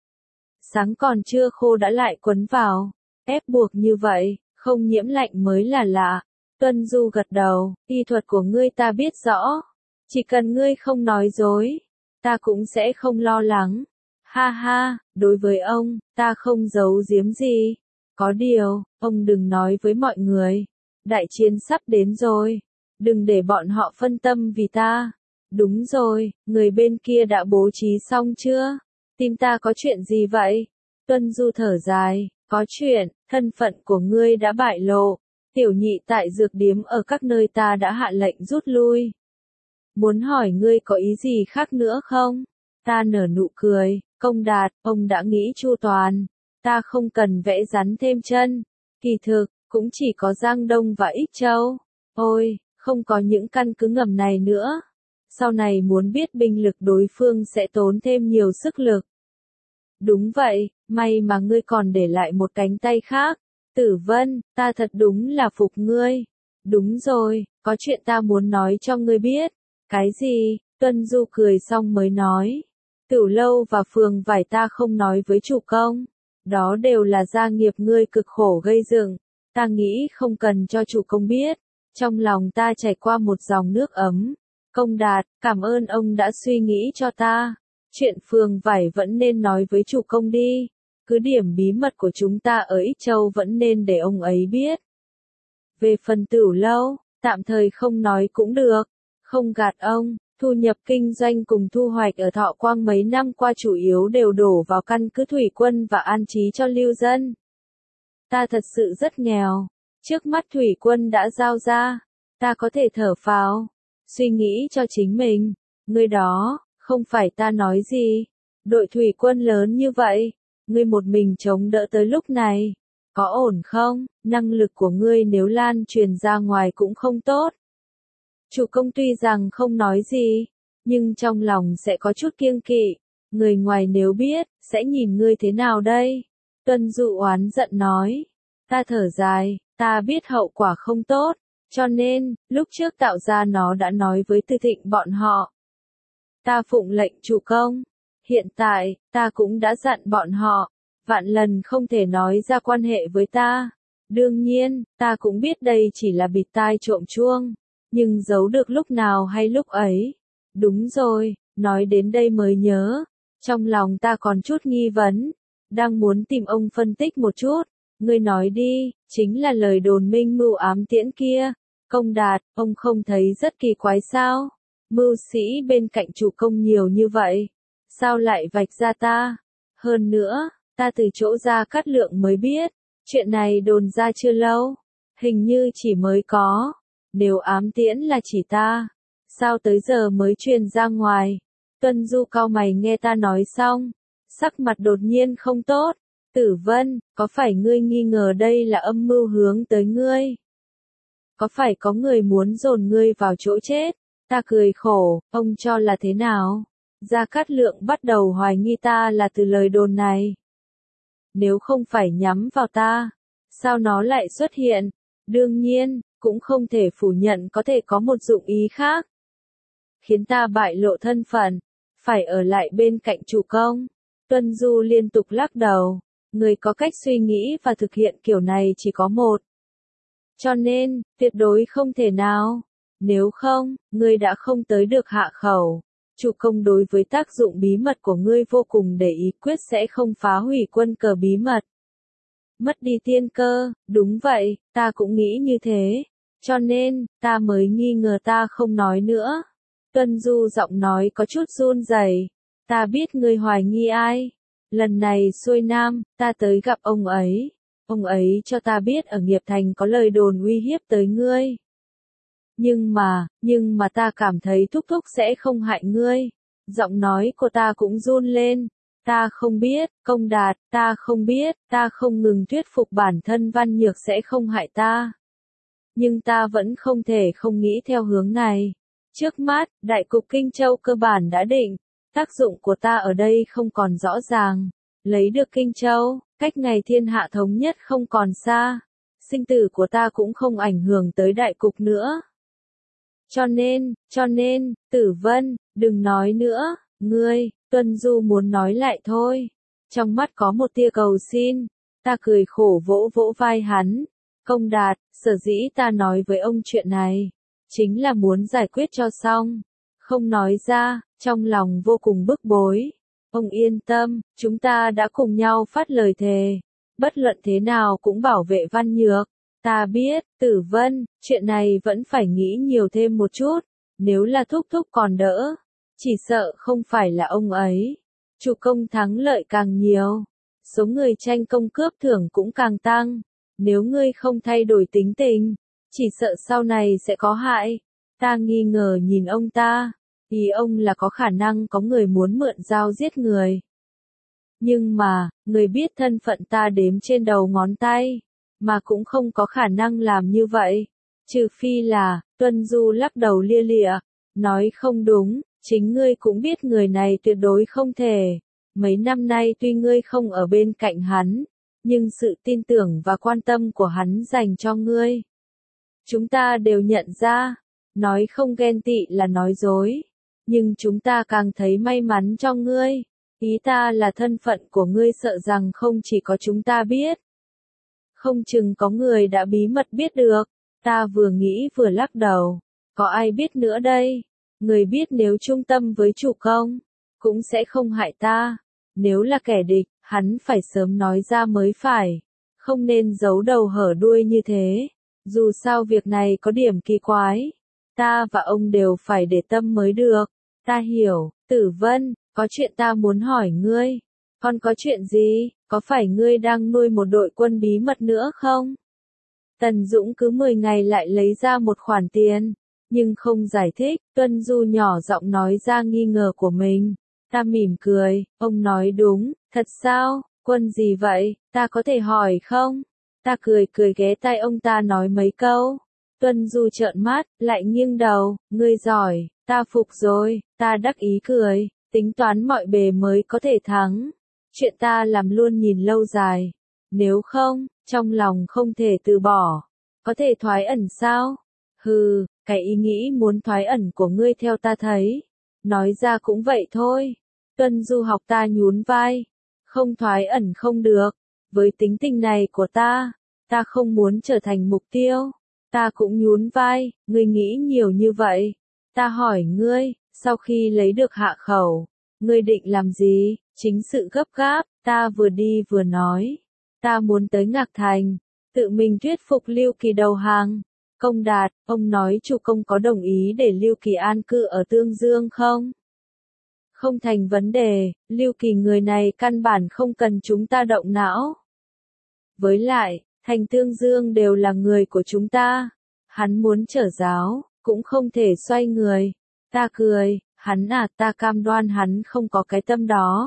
Sáng còn chưa khô đã lại quấn vào, ép buộc như vậy, không nhiễm lạnh mới là lạ. Tuân Du gật đầu, y thuật của ngươi ta biết rõ. Chỉ cần ngươi không nói dối, ta cũng sẽ không lo lắng. Ha ha, đối với ông, ta không giấu giếm gì. Có điều, ông đừng nói với mọi người. Đại chiến sắp đến rồi. Đừng để bọn họ phân tâm vì ta. Đúng rồi, người bên kia đã bố trí xong chưa? Tìm ta có chuyện gì vậy? Tuân Du thở dài, có chuyện, thân phận của ngươi đã bại lộ. Tiểu nhị tại dược điếm ở các nơi ta đã hạ lệnh rút lui. Muốn hỏi ngươi có ý gì khác nữa không? Ta nở nụ cười, Công Đạt, ông đã nghĩ chu toàn. Ta không cần vẽ rắn thêm chân. Kỳ thực, cũng chỉ có Giang Đông và Ích Châu. Ôi, không có những căn cứ ngầm này nữa. Sau này muốn biết binh lực đối phương sẽ tốn thêm nhiều sức lực. Đúng vậy, may mà ngươi còn để lại một cánh tay khác. Tử Vân, ta thật đúng là phục ngươi. Đúng rồi, có chuyện ta muốn nói cho ngươi biết. Cái gì? Tuân Du cười xong mới nói. Tửu lâu và phường vải ta không nói với chủ công. Đó đều là gia nghiệp ngươi cực khổ gây dựng. Ta nghĩ không cần cho chủ công biết. Trong lòng ta chảy qua một dòng nước ấm. Công Đạt, cảm ơn ông đã suy nghĩ cho ta. Chuyện phường vải vẫn nên nói với chủ công đi. Cứ điểm bí mật của chúng ta ở Ích Châu vẫn nên để ông ấy biết. Về phần Tửu lâu, Tạm thời không nói cũng được, không gạt ông, thu nhập kinh doanh cùng thu hoạch ở Thọ Quang mấy năm qua chủ yếu đều đổ vào căn cứ thủy quân và an trí cho lưu dân. Ta thật sự rất nghèo, trước mắt thủy quân đã giao ra, ta có thể thở phào, suy nghĩ cho chính mình, ngươi đó, không phải ta nói gì, đội thủy quân lớn như vậy, ngươi một mình chống đỡ tới lúc này, có ổn không, năng lực của ngươi nếu lan truyền ra ngoài cũng không tốt. Chủ công tuy rằng không nói gì, nhưng trong lòng sẽ có chút kiêng kỵ, người ngoài nếu biết, sẽ nhìn ngươi thế nào đây? Tuân Dụ oán giận nói, ta thở dài, ta biết hậu quả không tốt, cho nên, lúc trước tạo ra nó đã nói với Từ Thịnh bọn họ. Ta phụng lệnh chủ công, hiện tại, ta cũng đã dặn bọn họ, vạn lần không thể nói ra quan hệ với ta. Đương nhiên, ta cũng biết đây chỉ là bịt tai trộm chuông, nhưng giấu được lúc nào hay lúc ấy. Đúng rồi, nói đến đây mới nhớ, trong lòng ta còn chút nghi vấn, đang muốn tìm ông phân tích một chút. Ngươi nói đi, chính là lời đồn minh mưu ám tiễn kia. Công Đạt, ông không thấy rất kỳ quái sao? Mưu sĩ bên cạnh chủ công nhiều như vậy, sao lại vạch ra ta? Hơn nữa, ta từ chỗ Gia Cát Lượng mới biết, chuyện này đồn ra chưa lâu, hình như chỉ mới có. Nếu ám tiễn là chỉ ta, sao tới giờ mới truyền ra ngoài? Tuân Du cau mày nghe ta nói xong, sắc mặt đột nhiên không tốt. Tử Vân, có phải ngươi nghi ngờ đây là âm mưu hướng tới ngươi? Có phải có người muốn dồn ngươi vào chỗ chết? Ta cười khổ, ông cho là thế nào? Gia Cát Lượng bắt đầu hoài nghi ta là từ lời đồn này. Nếu không phải nhắm vào ta, sao nó lại xuất hiện? Đương nhiên, cũng không thể phủ nhận có thể có một dụng ý khác. Khiến ta bại lộ thân phận, phải ở lại bên cạnh chủ công. Tuân Du liên tục lắc đầu, người có cách suy nghĩ và thực hiện kiểu này chỉ có một. Cho nên, tuyệt đối không thể nào. Nếu không, ngươi đã không tới được hạ khẩu. Chủ công đối với tác dụng bí mật của ngươi vô cùng để ý, quyết sẽ không phá hủy quân cờ bí mật. Mất đi tiên cơ, đúng vậy, ta cũng nghĩ như thế. Cho nên, ta mới nghi ngờ ta không nói nữa. Tuân Du giọng nói có chút run rẩy. Ta biết ngươi hoài nghi ai. Lần này xuôi nam, ta tới gặp ông ấy. Ông ấy cho ta biết ở Nghiệp Thành có lời đồn uy hiếp tới ngươi. Nhưng mà, nhưng mà ta cảm thấy thúc thúc sẽ không hại ngươi. Giọng nói của ta cũng run lên. Ta không biết, Công Đạt, ta không biết, ta không ngừng thuyết phục bản thân Văn Nhược sẽ không hại ta. Nhưng ta vẫn không thể không nghĩ theo hướng này. Trước mắt, đại cục Kinh Châu cơ bản đã định. Tác dụng của ta ở đây không còn rõ ràng. Lấy được Kinh Châu, cách ngày thiên hạ thống nhất không còn xa. Sinh tử của ta cũng không ảnh hưởng tới đại cục nữa. Cho nên, cho nên, Tử Vân, đừng nói nữa, ngươi, Tuân Du muốn nói lại thôi. Trong mắt có một tia cầu xin, ta cười khổ vỗ vỗ vai hắn. Công Đạt, sở dĩ ta nói với ông chuyện này, chính là muốn giải quyết cho xong. Không nói ra, trong lòng vô cùng bức bối. Ông yên tâm, chúng ta đã cùng nhau phát lời thề. Bất luận thế nào cũng bảo vệ Văn Nhược. Ta biết, Tử Vân, chuyện này vẫn phải nghĩ nhiều thêm một chút. Nếu là thúc thúc còn đỡ, chỉ sợ không phải là ông ấy. Chủ công thắng lợi càng nhiều, số người tranh công cướp thưởng cũng càng tăng. Nếu ngươi không thay đổi tính tình, chỉ sợ sau này sẽ có hại. Ta nghi ngờ nhìn ông ta, ý ông là có khả năng có người muốn mượn dao giết người. Nhưng mà, người biết thân phận ta đếm trên đầu ngón tay, mà cũng không có khả năng làm như vậy. Trừ phi là, Tuân Du lắc đầu lia lịa, nói không đúng, chính ngươi cũng biết người này tuyệt đối không thể. Mấy năm nay tuy ngươi không ở bên cạnh hắn, nhưng sự tin tưởng và quan tâm của hắn dành cho ngươi, chúng ta đều nhận ra. Nói không ghen tị là nói dối, nhưng chúng ta càng thấy may mắn cho ngươi. Ý ta là thân phận của ngươi sợ rằng không chỉ có chúng ta biết. Không chừng có người đã bí mật biết được. Ta vừa nghĩ vừa lắc đầu. Có ai biết nữa đây? Người biết nếu trung tâm với chủ công, cũng sẽ không hại ta. Nếu là kẻ địch, hắn phải sớm nói ra mới phải. Không nên giấu đầu hở đuôi như thế. Dù sao việc này có điểm kỳ quái. Ta và ông đều phải để tâm mới được. Ta hiểu, Tử Vân, có chuyện ta muốn hỏi ngươi. Còn có chuyện gì, có phải ngươi đang nuôi một đội quân bí mật nữa không? Tần Dũng cứ mười ngày lại lấy ra một khoản tiền, nhưng không giải thích. Tuân Du nhỏ giọng nói ra nghi ngờ của mình. Ta mỉm cười, ông nói đúng, thật sao, quân gì vậy, ta có thể hỏi không? Ta cười cười ghé tai ông ta nói mấy câu. Tuân Du trợn mắt, lại nghiêng đầu, ngươi giỏi, ta phục rồi, ta đắc ý cười, tính toán mọi bề mới có thể thắng. Chuyện ta làm luôn nhìn lâu dài. Nếu không, trong lòng không thể từ bỏ. Có thể thoái ẩn sao? Hừ, cái ý nghĩ muốn thoái ẩn của ngươi theo ta thấy. Nói ra cũng vậy thôi. Tuân Du học ta nhún vai. Không thoái ẩn không được. Với tính tình này của ta, ta không muốn trở thành mục tiêu. Ta cũng nhún vai, ngươi nghĩ nhiều như vậy. Ta hỏi ngươi, sau khi lấy được hạ khẩu, ngươi định làm gì? Chính sự gấp gáp, ta vừa đi vừa nói. Ta muốn tới Ngạc Thành, tự mình thuyết phục Lưu Kỳ đầu hàng. Công Đạt, ông nói Chu Công có đồng ý để Lưu Kỳ an cư ở Tương Dương không? Không thành vấn đề, Lưu Kỳ người này căn bản không cần chúng ta động não. Với lại, thành Tương Dương đều là người của chúng ta. Hắn muốn trở giáo, cũng không thể xoay người. Ta cười, hắn à, ta cam đoan hắn không có cái tâm đó.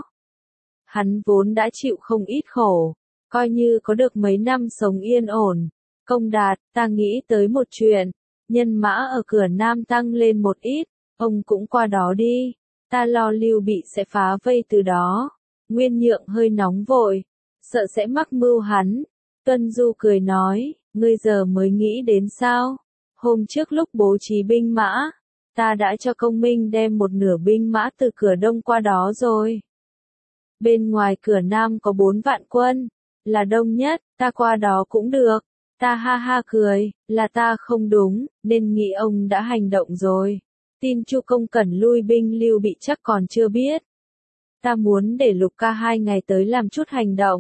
Hắn vốn đã chịu không ít khổ, coi như có được mấy năm sống yên ổn. Công Đạt, ta nghĩ tới một chuyện, nhân mã ở cửa Nam tăng lên một ít, ông cũng qua đó đi. Ta lo Lưu Bị sẽ phá vây từ đó. Nguyên Nhượng hơi nóng vội, sợ sẽ mắc mưu hắn. Tuân Du cười nói, ngươi giờ mới nghĩ đến sao? Hôm trước lúc bố trí binh mã, ta đã cho Công Minh đem một nửa binh mã từ cửa Đông qua đó rồi. Bên ngoài cửa Nam có bốn vạn quân, là đông nhất, ta qua đó cũng được. Ta ha ha cười, là ta không đúng, nên nghĩ ông đã hành động rồi. Tin Chu Công cần lui binh Lưu Bị chắc còn chưa biết. Ta muốn để Lục Ca hai ngày tới làm chút hành động.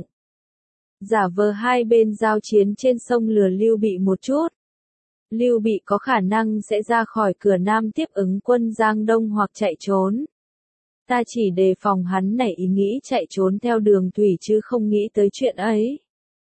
Giả vờ hai bên giao chiến trên sông lừa Lưu Bị một chút. Lưu Bị có khả năng sẽ ra khỏi cửa Nam tiếp ứng quân Giang Đông hoặc chạy trốn. Ta chỉ đề phòng hắn nảy ý nghĩ chạy trốn theo đường thủy chứ không nghĩ tới chuyện ấy.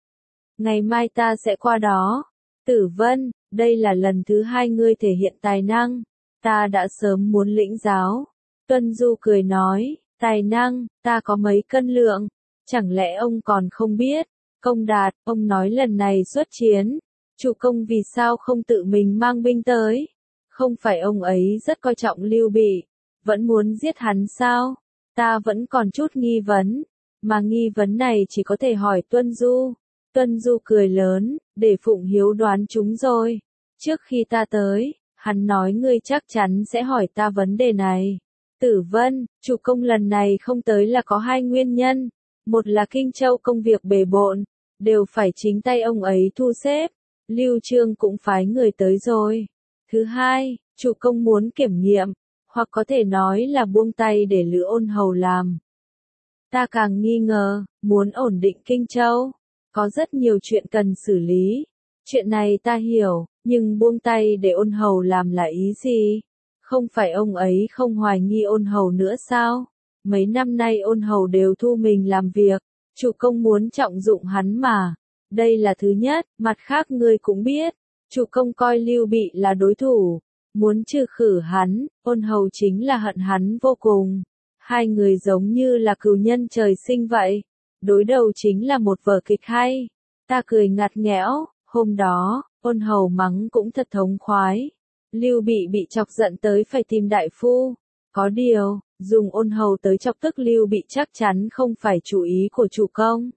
Ngày mai ta sẽ qua đó. Tử Vân, đây là lần thứ hai ngươi thể hiện tài năng. Ta đã sớm muốn lĩnh giáo. Tuân Du cười nói, tài năng, ta có mấy cân lượng. Chẳng lẽ ông còn không biết? Công Đạt, ông nói lần này xuất chiến. Chu Công vì sao không tự mình mang binh tới? Không phải ông ấy rất coi trọng Lưu Bị, vẫn muốn giết hắn sao? Ta vẫn còn chút nghi vấn, mà nghi vấn này chỉ có thể hỏi Tuân Du. Tuân Du cười lớn, để Phụng Hiếu đoán chúng rồi. Trước khi ta tới, hắn nói ngươi chắc chắn sẽ hỏi ta vấn đề này. Tử Vân, Chu Công lần này không tới là có hai nguyên nhân. Một là Kinh Châu công việc bề bộn, đều phải chính tay ông ấy thu xếp. Lưu Trương cũng phái người tới rồi. Thứ hai, Chu Công muốn kiểm nghiệm, hoặc có thể nói là buông tay để Lữ Ôn Hầu làm. Ta càng nghi ngờ, muốn ổn định Kinh Châu, có rất nhiều chuyện cần xử lý. Chuyện này ta hiểu, nhưng buông tay để Ôn Hầu làm là ý gì? Không phải ông ấy không hoài nghi Ôn Hầu nữa sao? Mấy năm nay Ôn Hầu đều thu mình làm việc, Chu Công muốn trọng dụng hắn mà. Đây là thứ nhất, mặt khác ngươi cũng biết, Chu Công coi Lưu Bị là đối thủ, muốn trừ khử hắn, Ôn Hầu chính là hận hắn vô cùng. Hai người giống như là cừu nhân trời sinh vậy, đối đầu chính là một vở kịch hay. Ta cười ngặt nghẽo, hôm đó, Ôn Hầu mắng cũng thật thống khoái. Lưu Bị bị chọc giận tới phải tìm đại phu. Có điều, dùng Ôn Hầu tới chọc tức Lưu Bị chắc chắn không phải chủ ý của Chu Công.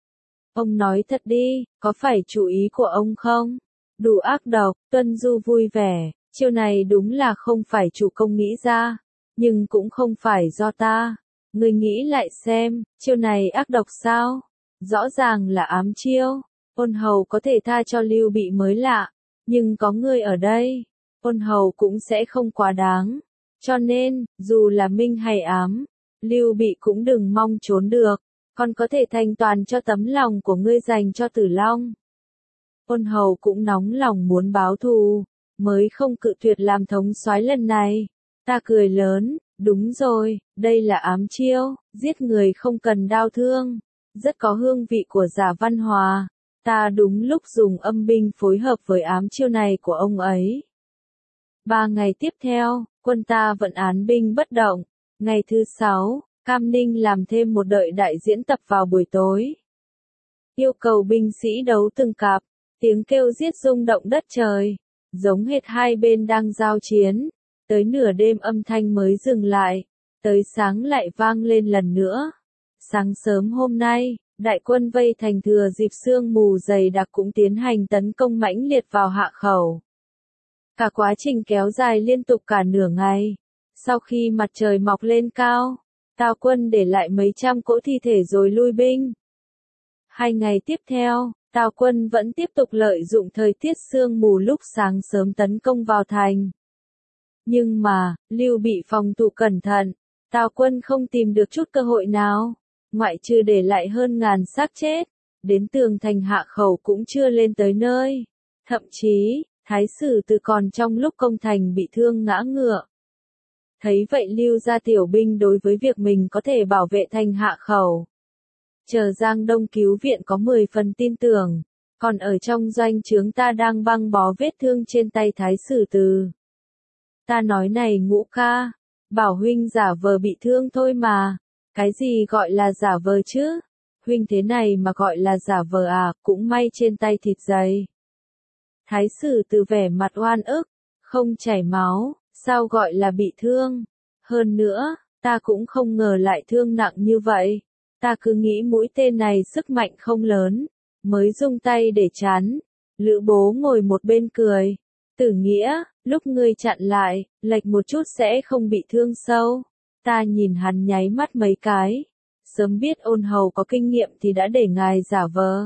Ông nói thật đi, có phải chủ ý của ông không? Đủ ác độc, Tuân Du vui vẻ, chiêu này đúng là không phải Chu Công nghĩ ra, nhưng cũng không phải do ta. Ngươi nghĩ lại xem, chiêu này ác độc sao? Rõ ràng là ám chiêu. Ôn Hầu có thể tha cho Lưu Bị mới lạ, nhưng có ngươi ở đây, Ôn Hầu cũng sẽ không quá đáng. Cho nên, dù là minh hay ám, Lưu Bị cũng đừng mong trốn được. Còn có thể thành toàn cho tấm lòng của ngươi dành cho Tử Long. Ôn hầu cũng nóng lòng muốn báo thù, mới không cự tuyệt làm thống soái lần này. Ta cười lớn, đúng rồi, đây là ám chiêu, giết người không cần đao thương, rất có hương vị của Giả Văn Hòa. Ta đúng lúc dùng âm binh phối hợp với ám chiêu này của ông ấy. Ba ngày tiếp theo, quân ta vẫn án binh bất động. Ngày thứ sáu, Cam Ninh làm thêm một đợi đại diễn tập vào buổi tối. Yêu cầu binh sĩ đấu từng cặp, tiếng kêu giết rung động đất trời, giống hệt hai bên đang giao chiến. Tới nửa đêm âm thanh mới dừng lại, tới sáng lại vang lên lần nữa. Sáng sớm hôm nay, đại quân vây thành thừa dịp sương mù dày đặc cũng tiến hành tấn công mãnh liệt vào hạ khẩu. Cả quá trình kéo dài liên tục cả nửa ngày. Sau khi mặt trời mọc lên cao, Tào quân để lại mấy trăm cỗ thi thể rồi lui binh. Hai ngày tiếp theo, Tào quân vẫn tiếp tục lợi dụng thời tiết sương mù lúc sáng sớm tấn công vào thành. Nhưng mà, Lưu Bị phòng thủ cẩn thận, Tào quân không tìm được chút cơ hội nào, ngoại trừ để lại hơn ngàn xác chết, đến tường thành hạ khẩu cũng chưa lên tới nơi. Thậm chí, Thái sử Từ còn trong lúc công thành bị thương ngã ngựa. Thấy vậy Lưu gia tiểu binh đối với việc mình có thể bảo vệ thành hạ khẩu, chờ Giang Đông cứu viện có mười phần tin tưởng, còn ở trong doanh trướng ta đang băng bó vết thương trên tay Thái sử Từ. Ta nói này Ngũ ca, bảo huynh giả vờ bị thương thôi mà, cái gì gọi là giả vờ chứ, huynh thế này mà gọi là giả vờ à, cũng may trên tay thịt dày. Thái sử Từ vẻ mặt oan ức, không chảy máu, sao gọi là bị thương, hơn nữa, ta cũng không ngờ lại thương nặng như vậy, ta cứ nghĩ mũi tên này sức mạnh không lớn, mới dùng tay để chắn. Lữ Bố ngồi một bên cười, Tử Nghĩa, lúc ngươi chặn lại, lệch một chút sẽ không bị thương sâu. Ta nhìn hắn nháy mắt mấy cái, sớm biết Ôn hầu có kinh nghiệm thì đã để ngài giả vờ.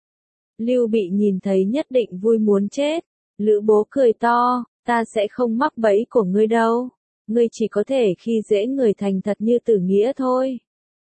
Lưu Bị nhìn thấy nhất định vui muốn chết. Lữ Bố cười to, ta sẽ không mắc bẫy của ngươi đâu, ngươi chỉ có thể khi dễ người thành thật như Tử Nghĩa thôi.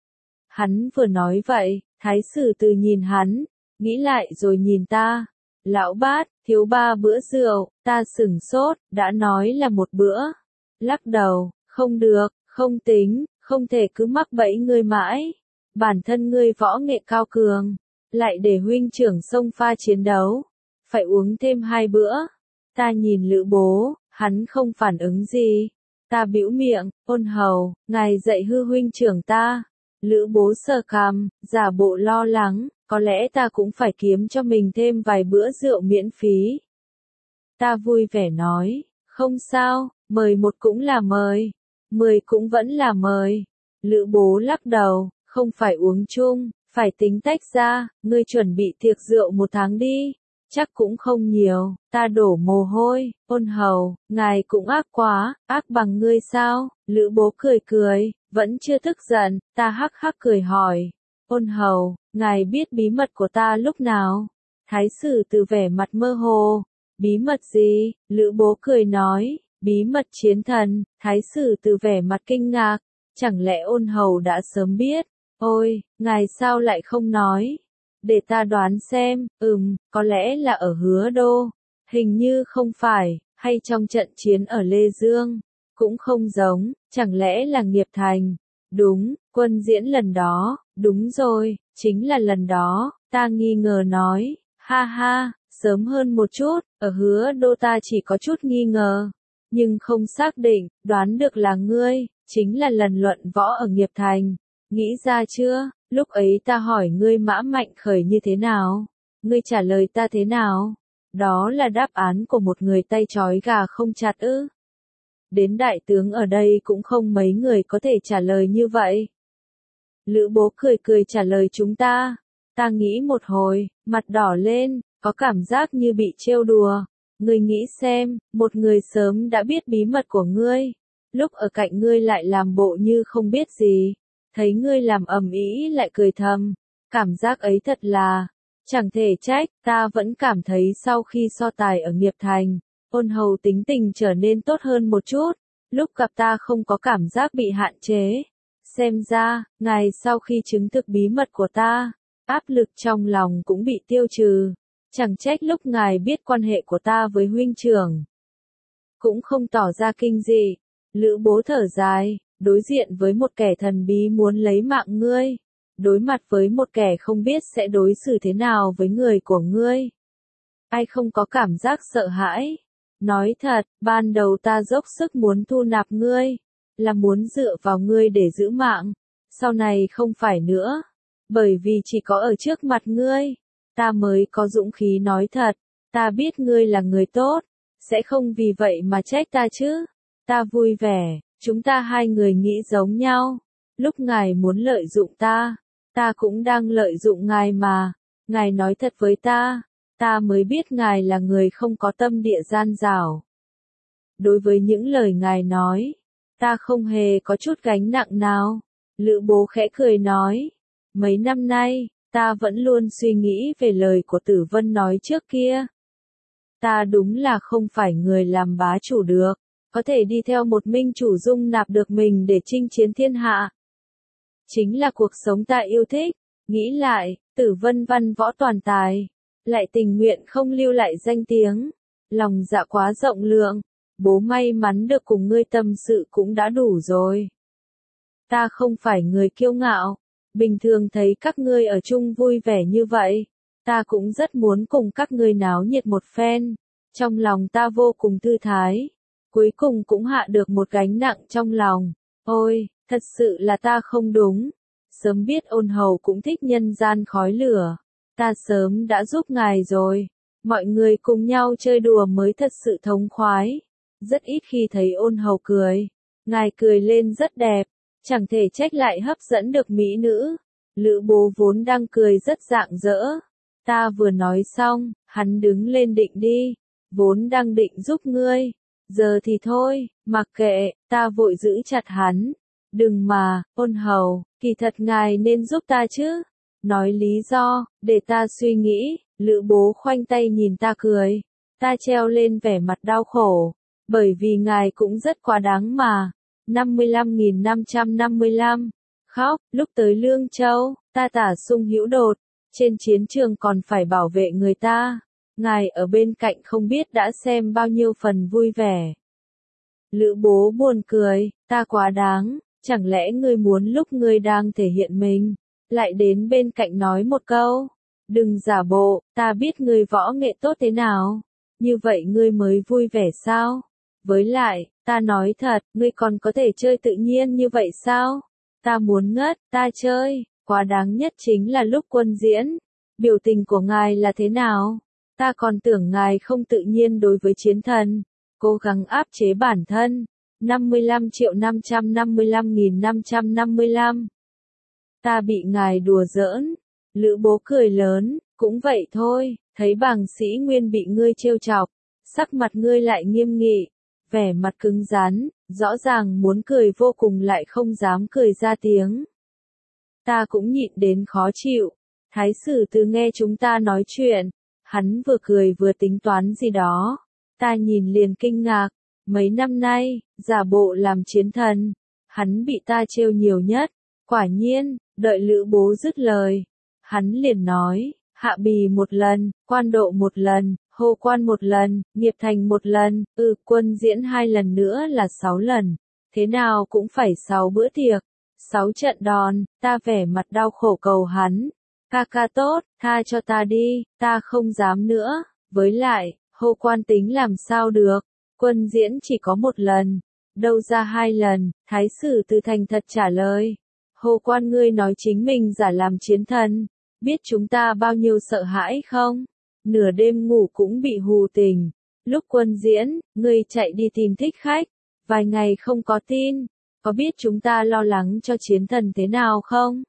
Hắn vừa nói vậy, Thái sử Từ nhìn hắn, nghĩ lại rồi nhìn ta. Lão Bát, thiếu ba bữa rượu, ta sửng sốt, đã nói là một bữa. Lắc đầu, không được, không tính, không thể cứ mắc bẫy ngươi mãi. Bản thân ngươi võ nghệ cao cường, lại để huynh trưởng xông pha chiến đấu, phải uống thêm hai bữa. Ta nhìn Lữ Bố, hắn không phản ứng gì. Ta bĩu miệng, Ôn hầu, ngài dạy hư huynh trưởng ta. Lữ Bố sờ cằm, giả bộ lo lắng, có lẽ ta cũng phải kiếm cho mình thêm vài bữa rượu miễn phí. Ta vui vẻ nói, không sao, mời một cũng là mời, mười cũng vẫn là mời. Lữ Bố lắc đầu, không phải uống chung, phải tính tách ra, ngươi chuẩn bị tiệc rượu một tháng đi. Chắc cũng không nhiều, ta đổ mồ hôi. Ôn hầu, ngài cũng ác quá, ác bằng ngươi sao? Lữ Bố cười cười, vẫn chưa tức giận, ta hắc hắc cười hỏi. Ôn hầu, ngài biết bí mật của ta lúc nào? Thái sử Từ vẻ mặt mơ hồ. Bí mật gì? Lữ Bố cười nói, bí mật chiến thần. Thái sử Từ vẻ mặt kinh ngạc, chẳng lẽ Ôn hầu đã sớm biết? Ôi, ngài sao lại không nói? Để ta đoán xem, ừm, có lẽ là ở Hứa Đô, hình như không phải, hay trong trận chiến ở Lê Dương, cũng không giống, chẳng lẽ là Nghiệp Thành? Đúng, quân diễn lần đó, đúng rồi, chính là lần đó. Ta nghi ngờ nói, ha ha, sớm hơn một chút, ở Hứa Đô ta chỉ có chút nghi ngờ, nhưng không xác định, đoán được là ngươi, chính là lần luận võ ở Nghiệp Thành. Nghĩ ra chưa? Lúc ấy ta hỏi ngươi Mã Mạnh Khởi như thế nào? Ngươi trả lời ta thế nào? Đó là đáp án của một người tay trói gà không chặt ư? Đến đại tướng ở đây cũng không mấy người có thể trả lời như vậy. Lữ Bố cười cười trả lời chúng ta. Ta nghĩ một hồi, mặt đỏ lên, có cảm giác như bị trêu đùa. Ngươi nghĩ xem, một người sớm đã biết bí mật của ngươi, lúc ở cạnh ngươi lại làm bộ như không biết gì. Thấy ngươi làm ầm ĩ lại cười thầm, cảm giác ấy thật là, chẳng thể trách, ta vẫn cảm thấy sau khi so tài ở Nghiệp Thành, Ôn hầu tính tình trở nên tốt hơn một chút, lúc gặp ta không có cảm giác bị hạn chế. Xem ra, ngài sau khi chứng thực bí mật của ta, áp lực trong lòng cũng bị tiêu trừ. Chẳng trách lúc ngài biết quan hệ của ta với huynh trưởng, cũng không tỏ ra kinh dị. Lữ bố thở dài, đối diện với một kẻ thần bí muốn lấy mạng ngươi, đối mặt với một kẻ không biết sẽ đối xử thế nào với người của ngươi, ai không có cảm giác sợ hãi. Nói thật, ban đầu ta dốc sức muốn thu nạp ngươi, là muốn dựa vào ngươi để giữ mạng, sau này không phải nữa, bởi vì chỉ có ở trước mặt ngươi, ta mới có dũng khí nói thật, ta biết ngươi là người tốt, sẽ không vì vậy mà trách ta chứ. Ta vui vẻ, chúng ta hai người nghĩ giống nhau, lúc ngài muốn lợi dụng ta, ta cũng đang lợi dụng ngài mà, ngài nói thật với ta, ta mới biết ngài là người không có tâm địa gian dảo. Đối với những lời ngài nói, ta không hề có chút gánh nặng nào. Lữ bố khẽ cười nói, mấy năm nay, ta vẫn luôn suy nghĩ về lời của Tử Vân nói trước kia. Ta đúng là không phải người làm bá chủ được, có thể đi theo một minh chủ dung nạp được mình để chinh chiến thiên hạ. Chính là cuộc sống ta yêu thích, nghĩ lại, Tử Vân văn võ toàn tài, lại tình nguyện không lưu lại danh tiếng, lòng dạ quá rộng lượng, bố may mắn được cùng ngươi tâm sự cũng đã đủ rồi. Ta không phải người kiêu ngạo, bình thường thấy các ngươi ở chung vui vẻ như vậy, ta cũng rất muốn cùng các ngươi náo nhiệt một phen, trong lòng ta vô cùng thư thái, cuối cùng cũng hạ được một gánh nặng trong lòng. Ôi, thật sự là ta không đúng, sớm biết Ôn Hầu cũng thích nhân gian khói lửa, ta sớm đã giúp ngài rồi, mọi người cùng nhau chơi đùa mới thật sự thống khoái, rất ít khi thấy Ôn Hầu cười, ngài cười lên rất đẹp, chẳng thể trách lại hấp dẫn được mỹ nữ. Lữ bố vốn đang cười rất rạng rỡ, ta vừa nói xong, hắn đứng lên định đi, vốn đang định giúp ngươi, giờ thì thôi, mặc kệ, ta vội giữ chặt hắn, đừng mà, Ôn Hầu, kỳ thật ngài nên giúp ta chứ, nói lý do, để ta suy nghĩ. Lữ bố khoanh tay nhìn ta cười, ta treo lên vẻ mặt đau khổ, bởi vì ngài cũng rất quá đáng mà. năm mươi lăm nghìn năm trăm năm mươi lăm, khóc, lúc tới Lương Châu, ta tả sung hữu đột, trên chiến trường còn phải bảo vệ người ta, ngài ở bên cạnh không biết đã xem bao nhiêu phần vui vẻ. Lữ bố buồn cười, ta quá đáng, chẳng lẽ ngươi muốn lúc ngươi đang thể hiện mình, lại đến bên cạnh nói một câu, đừng giả bộ, ta biết ngươi võ nghệ tốt thế nào, như vậy ngươi mới vui vẻ sao? Với lại, ta nói thật, ngươi còn có thể chơi tự nhiên như vậy sao? Ta muốn ngất, ta chơi, quá đáng nhất chính là lúc quân diễn. Biểu tình của ngài là thế nào? Ta còn tưởng ngài không tự nhiên đối với chiến thần, cố gắng áp chế bản thân. năm mươi lăm triệu năm trăm năm mươi lăm nghìn năm trăm năm mươi lăm. Ta bị ngài đùa giỡn. Lữ bố cười lớn, cũng vậy thôi, thấy bàng sĩ Nguyên bị ngươi trêu chọc, sắc mặt ngươi lại nghiêm nghị, vẻ mặt cứng rắn, rõ ràng muốn cười vô cùng lại không dám cười ra tiếng. Ta cũng nhịn đến khó chịu. Thái sử từ nghe chúng ta nói chuyện, hắn vừa cười vừa tính toán gì đó. Ta nhìn liền kinh ngạc, mấy năm nay, giả bộ làm chiến thần, hắn bị ta trêu nhiều nhất. Quả nhiên, đợi Lữ bố dứt lời, hắn liền nói, hạ bì một lần, quan độ một lần, hô quan một lần, nghiệp thành một lần, ừ, quân diễn hai lần nữa là sáu lần, thế nào cũng phải sáu bữa tiệc, sáu trận đòn. Ta vẻ mặt đau khổ cầu hắn, ca ca tốt, tha cho ta đi, ta không dám nữa, với lại, hô quan tính làm sao được, quân diễn chỉ có một lần, đâu ra hai lần. Thái sử từ thành thật trả lời, hô quan ngươi nói chính mình giả làm chiến thần, biết chúng ta bao nhiêu sợ hãi không? Nửa đêm ngủ cũng bị hù tỉnh, lúc quân diễn, ngươi chạy đi tìm thích khách, vài ngày không có tin, có biết chúng ta lo lắng cho chiến thần thế nào không?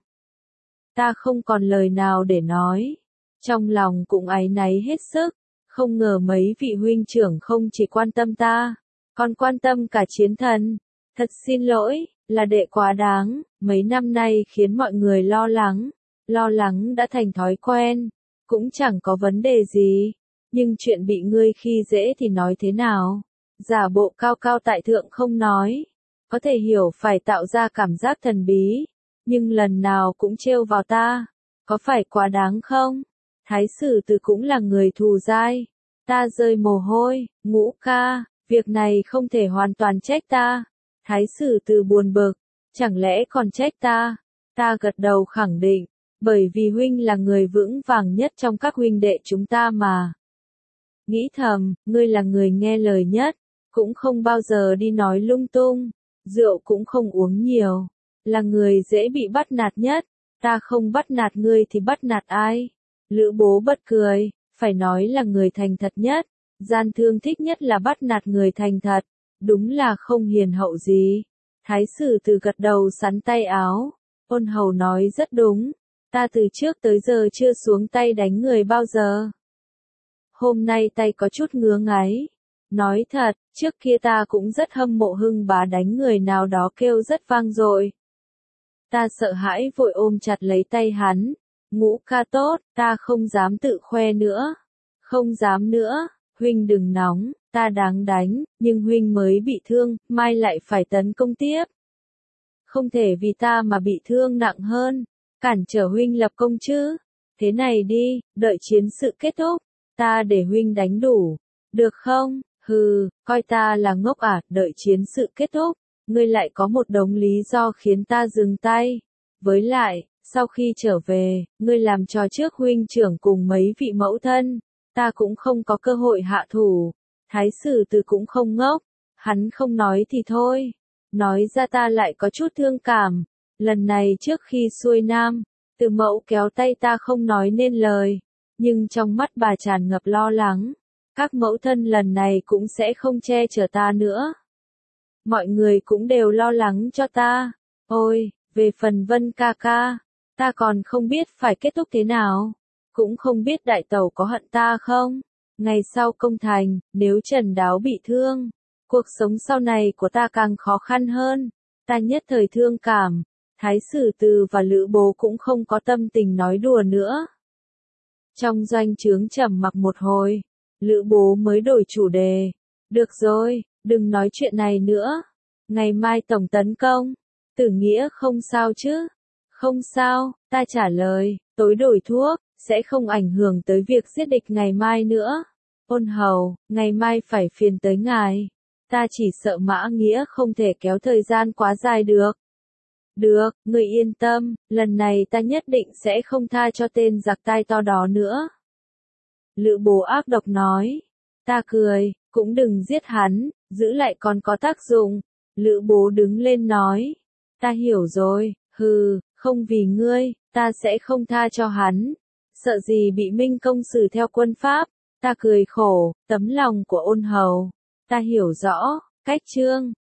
Ta không còn lời nào để nói, trong lòng cũng áy náy hết sức, không ngờ mấy vị huynh trưởng không chỉ quan tâm ta, còn quan tâm cả chiến thần. Thật xin lỗi, là đệ quá đáng, mấy năm nay khiến mọi người lo lắng, lo lắng đã thành thói quen, cũng chẳng có vấn đề gì, nhưng chuyện bị ngươi khi dễ thì nói thế nào? Giả bộ cao cao tại thượng không nói, có thể hiểu phải tạo ra cảm giác thần bí, nhưng lần nào cũng trêu vào ta, có phải quá đáng không? Thái sử từ cũng là người thù dai. Ta rơi mồ hôi, Ngũ ca, việc này không thể hoàn toàn trách ta. Thái sử từ buồn bực, chẳng lẽ còn trách ta? Ta gật đầu khẳng định, bởi vì huynh là người vững vàng nhất trong các huynh đệ chúng ta mà. Nghĩ thầm, ngươi là người nghe lời nhất, cũng không bao giờ đi nói lung tung, rượu cũng không uống nhiều, là người dễ bị bắt nạt nhất, ta không bắt nạt ngươi thì bắt nạt ai? Lữ Bố bật cười, phải nói là người thành thật nhất, gian thương thích nhất là bắt nạt người thành thật, đúng là không hiền hậu gì. Thái sử từ gật đầu sắn tay áo, ôn hầu nói rất đúng, ta từ trước tới giờ chưa xuống tay đánh người bao giờ. Hôm nay tay có chút ngứa ngáy. Nói thật, trước kia ta cũng rất hâm mộ Hưng bá đánh người nào đó kêu rất vang dội. Ta sợ hãi vội ôm chặt lấy tay hắn. Ngũ ca tốt, ta không dám tự khoe nữa. Không dám nữa, huynh đừng nóng, ta đáng đánh, nhưng huynh mới bị thương, mai lại phải tấn công tiếp. Không thể vì ta mà bị thương nặng hơn, cản trở huynh lập công chứ. Thế này đi, đợi chiến sự kết thúc, ta để huynh đánh đủ, được không? Hừ, coi ta là ngốc à, đợi chiến sự kết thúc, ngươi lại có một đống lý do khiến ta dừng tay. Với lại, sau khi trở về, ngươi làm trò trước huynh trưởng cùng mấy vị mẫu thân, ta cũng không có cơ hội hạ thủ. Thái sử từ cũng không ngốc, hắn không nói thì thôi, nói ra ta lại có chút thương cảm. Lần này trước khi xuôi nam, Từ mẫu kéo tay ta không nói nên lời, nhưng trong mắt bà tràn ngập lo lắng. Các mẫu thân lần này cũng sẽ không che chở ta nữa. Mọi người cũng đều lo lắng cho ta. Ôi, về phần Vân ca ca, ta còn không biết phải kết thúc thế nào. Cũng không biết đại tẩu có hận ta không. Ngày sau công thành, nếu Trần Đáo bị thương, cuộc sống sau này của ta càng khó khăn hơn. Ta nhất thời thương cảm. Thái sử từ và Lữ Bố cũng không có tâm tình nói đùa nữa. Trong doanh trướng trầm mặc một hồi, Lữ Bố mới đổi chủ đề. Được rồi, đừng nói chuyện này nữa. Ngày mai tổng tấn công. Tử Nghĩa không sao chứ? Không sao, ta trả lời, tối đổi thuốc, sẽ không ảnh hưởng tới việc giết địch ngày mai nữa. Ôn hầu, ngày mai phải phiền tới ngài. Ta chỉ sợ Mã Nghĩa không thể kéo thời gian quá dài được. Được, người yên tâm, lần này ta nhất định sẽ không tha cho tên giặc tai to đó nữa. Lữ Bố ác độc nói. Ta cười, cũng đừng giết hắn, giữ lại còn có tác dụng. Lữ Bố đứng lên nói. Ta hiểu rồi, hừ, không vì ngươi, ta sẽ không tha cho hắn. Sợ gì bị Minh công xử theo quân pháp. Ta cười khổ, tấm lòng của ôn hầu. Ta hiểu rõ, cách chương.